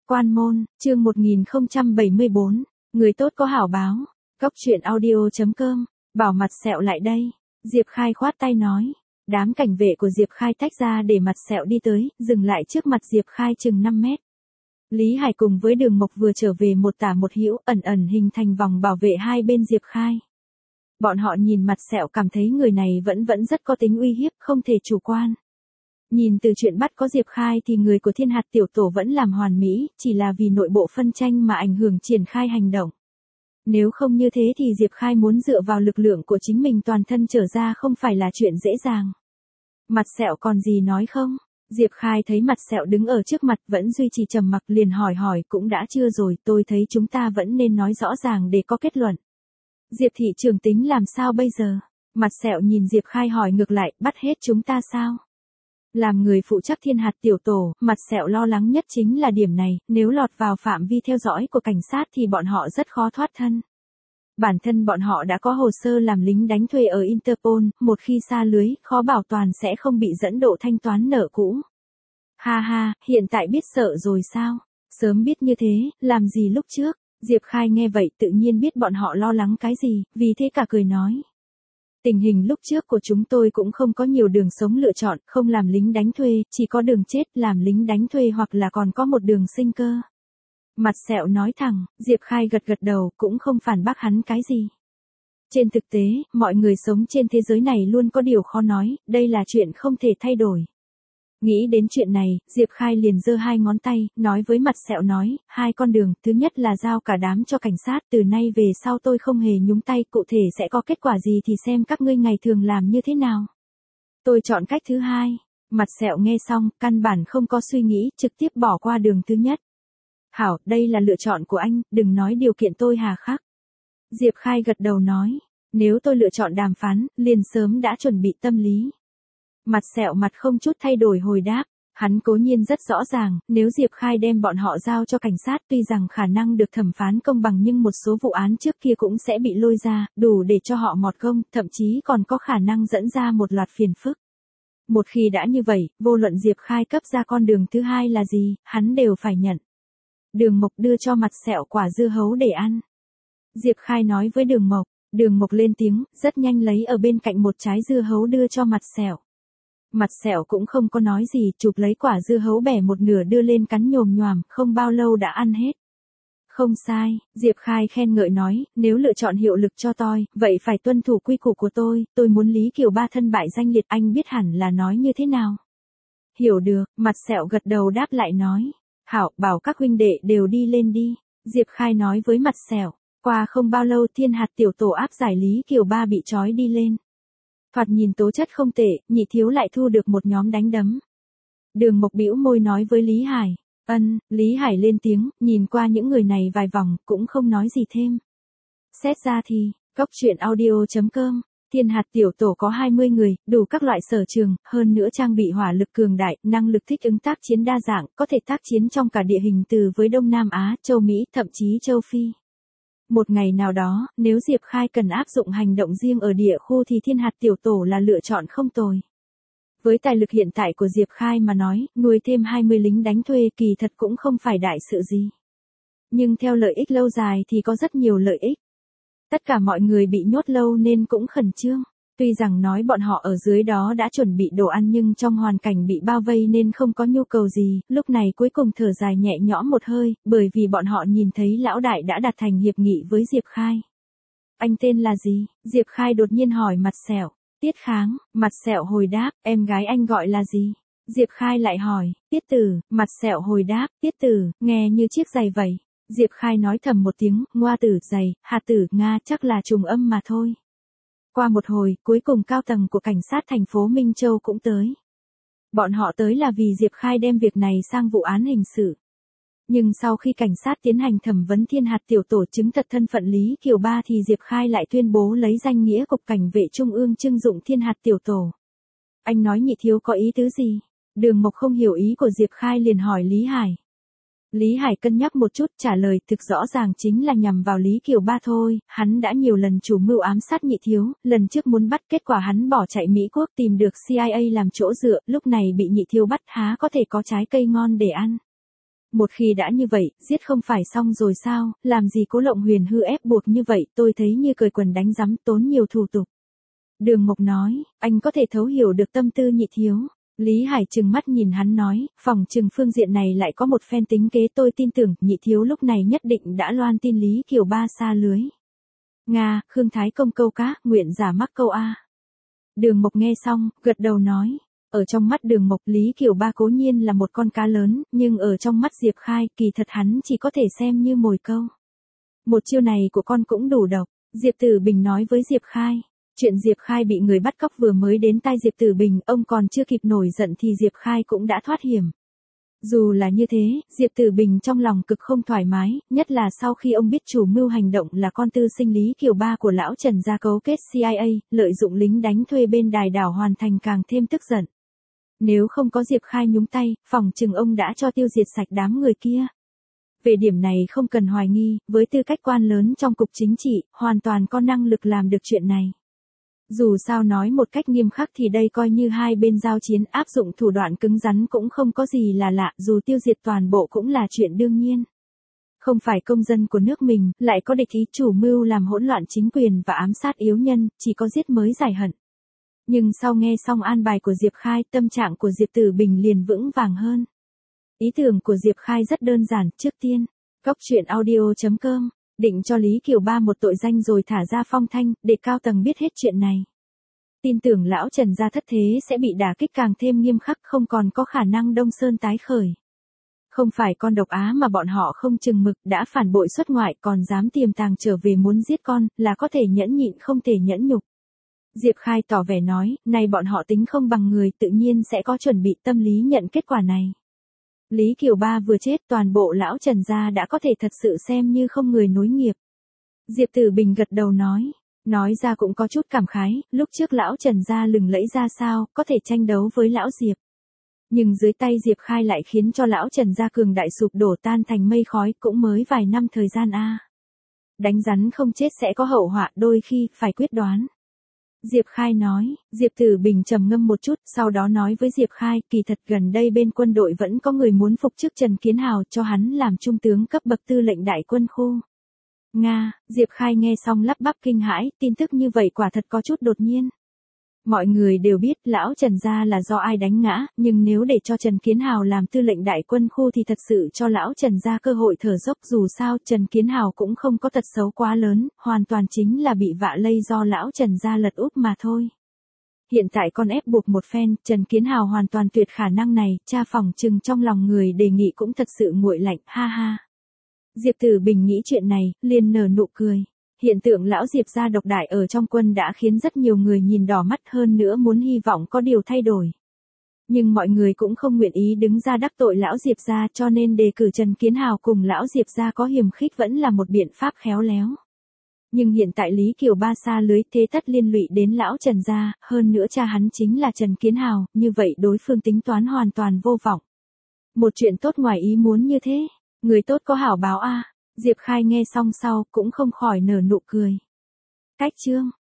Quan môn, chương 1074, người tốt có hảo báo. Cốc truyện audio.com, bảo mặt sẹo lại đây. Diệp Khai khoát tay nói. Đám cảnh vệ của Diệp Khai tách ra để mặt sẹo đi tới, dừng lại trước mặt Diệp Khai chừng 5 mét. Lý Hải cùng với Đường Mộc vừa trở về một tả một hữu, ẩn ẩn hình thành vòng bảo vệ hai bên Diệp Khai. Bọn họ nhìn mặt sẹo cảm thấy người này vẫn rất có tính uy hiếp, không thể chủ quan. Nhìn từ chuyện bắt có Diệp Khai thì người của Thiên Hạt Tiểu Tổ vẫn làm hoàn mỹ, chỉ là vì nội bộ phân tranh mà ảnh hưởng triển khai hành động. Nếu không như thế thì Diệp Khai muốn dựa vào lực lượng của chính mình toàn thân trở ra không phải là chuyện dễ dàng. Mặt sẹo còn gì nói không? Diệp Khai thấy mặt sẹo đứng ở trước mặt vẫn duy trì trầm mặc liền hỏi cũng đã chưa rồi, tôi thấy chúng ta vẫn nên nói rõ ràng để có kết luận. Diệp thị trưởng tính làm sao bây giờ? Mặt sẹo nhìn Diệp Khai hỏi ngược lại, bắt hết chúng ta sao? Làm người phụ trách Thiên Hạt Tiểu Tổ, mặt sẹo lo lắng nhất chính là điểm này, nếu lọt vào phạm vi theo dõi của cảnh sát thì bọn họ rất khó thoát thân. Bản thân bọn họ đã có hồ sơ làm lính đánh thuê ở Interpol, một khi xa lưới, khó bảo toàn sẽ không bị dẫn độ thanh toán nợ cũ. Ha ha, hiện tại biết sợ rồi sao? Sớm biết như thế, làm gì lúc trước? Diệp Khai nghe vậy tự nhiên biết bọn họ lo lắng cái gì, vì thế cả cười nói. Tình hình lúc trước của chúng tôi cũng không có nhiều đường sống lựa chọn, không làm lính đánh thuê, chỉ có đường chết làm lính đánh thuê hoặc là còn có một đường sinh cơ. Mặt sẹo nói thẳng, Diệp Khai gật đầu cũng không phản bác hắn cái gì. Trên thực tế, mọi người sống trên thế giới này luôn có điều khó nói, đây là chuyện không thể thay đổi. Nghĩ đến chuyện này, Diệp Khai liền giơ hai ngón tay, nói với mặt sẹo nói, hai con đường, thứ nhất là giao cả đám cho cảnh sát, từ nay về sau tôi không hề nhúng tay, cụ thể sẽ có kết quả gì thì xem các ngươi ngày thường làm như thế nào. Tôi chọn cách thứ hai. Mặt sẹo nghe xong, căn bản không có suy nghĩ, trực tiếp bỏ qua đường thứ nhất. Hảo, đây là lựa chọn của anh, đừng nói điều kiện tôi hà khắc. Diệp Khai gật đầu nói, nếu tôi lựa chọn đàm phán, liền sớm đã chuẩn bị tâm lý. Mặt sẹo mặt không chút thay đổi hồi đáp, hắn cố nhiên rất rõ ràng, nếu Diệp Khai đem bọn họ giao cho cảnh sát tuy rằng khả năng được thẩm phán công bằng nhưng một số vụ án trước kia cũng sẽ bị lôi ra, đủ để cho họ mọt gông, thậm chí còn có khả năng dẫn ra một loạt phiền phức. Một khi đã như vậy, vô luận Diệp Khai cấp ra con đường thứ hai là gì, hắn đều phải nhận. Đường Mộc đưa cho mặt sẹo quả dưa hấu để ăn. Diệp Khai nói với Đường Mộc lên tiếng, rất nhanh lấy ở bên cạnh một trái dưa hấu đưa cho mặt sẹo. Mặt sẹo cũng không có nói gì, chụp lấy quả dưa hấu bẻ một nửa đưa lên cắn nhồm nhoàm, không bao lâu đã ăn hết. Không sai, Diệp Khai khen ngợi nói, nếu lựa chọn hiệu lực cho tôi, vậy phải tuân thủ quy củ của tôi muốn Lý Kiều Ba thân bại danh liệt, anh biết hẳn là nói như thế nào. Hiểu được, mặt sẹo gật đầu đáp lại nói. Hảo, bảo các huynh đệ đều đi lên đi. Diệp Khai nói với mặt sẹo. Qua không bao lâu Thiên Hạt Tiểu Tổ áp giải Lý Kiều Ba bị trói đi lên. Thoạt nhìn tố chất không tệ, nhị thiếu lại thu được một nhóm đánh đấm. Đường Mộc bĩu môi nói với Lý Hải. Lý Hải lên tiếng, nhìn qua những người này vài vòng, cũng không nói gì thêm. Xét ra thì, cốc truyện audio.com. Thiên Hạt Tiểu Tổ có 20 người, đủ các loại sở trường, hơn nữa trang bị hỏa lực cường đại, năng lực thích ứng tác chiến đa dạng, có thể tác chiến trong cả địa hình từ với Đông Nam Á, châu Mỹ, thậm chí châu Phi. Một ngày nào đó, nếu Diệp Khai cần áp dụng hành động riêng ở địa khu thì Thiên Hạt Tiểu Tổ là lựa chọn không tồi. Với tài lực hiện tại của Diệp Khai mà nói, nuôi thêm 20 lính đánh thuê kỳ thật cũng không phải đại sự gì. Nhưng theo lợi ích lâu dài thì có rất nhiều lợi ích. Tất cả mọi người bị nhốt lâu nên cũng khẩn trương. Tuy rằng nói bọn họ ở dưới đó đã chuẩn bị đồ ăn nhưng trong hoàn cảnh bị bao vây nên không có nhu cầu gì, lúc này cuối cùng thở dài nhẹ nhõm một hơi, bởi vì bọn họ nhìn thấy lão đại đã đạt thành hiệp nghị với Diệp Khai. Anh tên là gì? Diệp Khai đột nhiên hỏi mặt sẹo. Tiết Kháng, mặt sẹo hồi đáp, em gái anh gọi là gì? Diệp Khai lại hỏi, Tiết Tử, mặt sẹo hồi đáp, Tiết Tử, nghe như chiếc giày vậy. Diệp Khai nói thầm một tiếng, Ngoa Tử, giày, Hà Tử, Nga chắc là trùng âm mà thôi. Qua một hồi, cuối cùng cao tầng của cảnh sát thành phố Minh Châu cũng tới. Bọn họ tới là vì Diệp Khai đem việc này sang vụ án hình sự. Nhưng sau khi cảnh sát tiến hành thẩm vấn Thiên Hạt Tiểu Tổ chứng thật thân phận Lý Kiều Ba thì Diệp Khai lại tuyên bố lấy danh nghĩa Cục Cảnh vệ Trung ương trưng dụng Thiên Hạt Tiểu Tổ. Anh nói nhị thiếu có ý tứ gì? Đường Mộc không hiểu ý của Diệp Khai liền hỏi Lý Hải. Lý Hải cân nhắc một chút trả lời thực rõ ràng chính là nhằm vào Lý Kiều Ba thôi, hắn đã nhiều lần chủ mưu ám sát nhị thiếu, lần trước muốn bắt kết quả hắn bỏ chạy Mỹ Quốc tìm được CIA làm chỗ dựa, lúc này bị nhị thiếu bắt há có thể có trái cây ngon để ăn. Một khi đã như vậy, giết không phải xong rồi sao, làm gì Cố Lộng Huyền hư ép buộc như vậy, tôi thấy như cởi quần đánh rắm tốn nhiều thủ tục. Đường Mộc nói, anh có thể thấu hiểu được tâm tư Nhị thiếu. Lý Hải trừng mắt nhìn hắn nói, phòng trừng phương diện này lại có một phen tính kế, tôi tin tưởng Nhị thiếu lúc này nhất định đã loan tin Lý Kiều Ba xa lưới. Nga, Khương Thái Công câu cá, nguyện giả mắc câu A. Đường Mộc nghe xong, gật đầu nói. Ở trong mắt Đường Mộc, Lý Kiều Ba cố nhiên là một con cá lớn, nhưng ở trong mắt Diệp Khai, kỳ thật hắn chỉ có thể xem như mồi câu. Một chiêu này của con cũng đủ độc, Diệp Tử Bình nói với Diệp Khai. Chuyện Diệp Khai bị người bắt cóc vừa mới đến tai Diệp Tử Bình, ông còn chưa kịp nổi giận thì Diệp Khai cũng đã thoát hiểm. Dù là như thế, Diệp Tử Bình trong lòng cực không thoải mái, nhất là sau khi ông biết chủ mưu hành động là con tư sinh Lý Kiều Ba của lão Trần gia cấu kết CIA, lợi dụng lính đánh thuê bên đài đảo hoàn thành càng thêm tức giận. Nếu không có Diệp Khai nhúng tay, phòng chừng ông đã cho tiêu diệt sạch đám người kia. Về điểm này không cần hoài nghi, với tư cách quan lớn trong cục chính trị, hoàn toàn có năng lực làm được chuyện này. Dù sao nói một cách nghiêm khắc thì đây coi như hai bên giao chiến, áp dụng thủ đoạn cứng rắn cũng không có gì là lạ, dù tiêu diệt toàn bộ cũng là chuyện đương nhiên. Không phải công dân của nước mình, lại có địch ý chủ mưu làm hỗn loạn chính quyền và ám sát yếu nhân, chỉ có giết mới giải hận. Nhưng sau nghe xong an bài của Diệp Khai, tâm trạng của Diệp Tử Bình liền vững vàng hơn. Ý tưởng của Diệp Khai rất đơn giản, trước tiên, coctruyện.audio.com, định cho Lý Kiều Ba một tội danh rồi thả ra phong thanh, để cao tầng biết hết chuyện này. Tin tưởng lão Trần gia thất thế sẽ bị đả kích càng thêm nghiêm khắc, không còn có khả năng Đông Sơn tái khởi. Không phải con độc á mà bọn họ không chừng mực, đã phản bội xuất ngoại còn dám tiềm tàng trở về muốn giết con, là có thể nhẫn nhịn không thể nhẫn nhục. Diệp Khai tỏ vẻ nói, này bọn họ tính không bằng người, tự nhiên sẽ có chuẩn bị tâm lý nhận kết quả này. Lý Kiều Ba vừa chết, toàn bộ lão Trần gia đã có thể thật sự xem như không người nối nghiệp. Diệp Tử Bình gật đầu nói ra cũng có chút cảm khái, lúc trước lão Trần gia lừng lẫy ra sao, có thể tranh đấu với lão Diệp. Nhưng dưới tay Diệp Khai lại khiến cho lão Trần gia cường đại sụp đổ tan thành mây khói, cũng mới vài năm thời gian a. Đánh rắn không chết sẽ có hậu họa, đôi khi phải quyết đoán. Diệp Khai nói, Diệp Tử Bình trầm ngâm một chút, sau đó nói với Diệp Khai, kỳ thật gần đây bên quân đội vẫn có người muốn phục chức Trần Kiến Hào, cho hắn làm trung tướng cấp bậc tư lệnh đại quân khu. Nga, Diệp Khai nghe xong lắp bắp kinh hãi, tin tức như vậy quả thật có chút đột nhiên. Mọi người đều biết lão Trần gia là do ai đánh ngã, nhưng nếu để cho Trần Kiến Hào làm tư lệnh đại quân khu thì thật sự cho lão Trần gia cơ hội thở dốc, dù sao Trần Kiến Hào cũng không có tật xấu quá lớn, hoàn toàn chính là bị vạ lây do lão Trần gia lật úp mà thôi. Hiện tại con ép buộc một phen, Trần Kiến Hào hoàn toàn tuyệt khả năng này, cha phòng trừng trong lòng người đề nghị cũng thật sự nguội lạnh, ha ha. Diệp Tử Bình nghĩ chuyện này, liền nở nụ cười. Hiện tượng lão Diệp gia độc đại ở trong quân đã khiến rất nhiều người nhìn đỏ mắt, hơn nữa muốn hy vọng có điều thay đổi. Nhưng mọi người cũng không nguyện ý đứng ra đắc tội lão Diệp gia, cho nên đề cử Trần Kiến Hào cùng lão Diệp gia có hiềm khích vẫn là một biện pháp khéo léo. Nhưng hiện tại Lý Kiều Ba xa lưới, thế tất liên lụy đến lão Trần gia, hơn nữa cha hắn chính là Trần Kiến Hào, như vậy đối phương tính toán hoàn toàn vô vọng. Một chuyện tốt ngoài ý muốn như thế, người tốt có hảo báo a. Diệp Khai nghe xong sau, cũng không khỏi nở nụ cười. Cách chương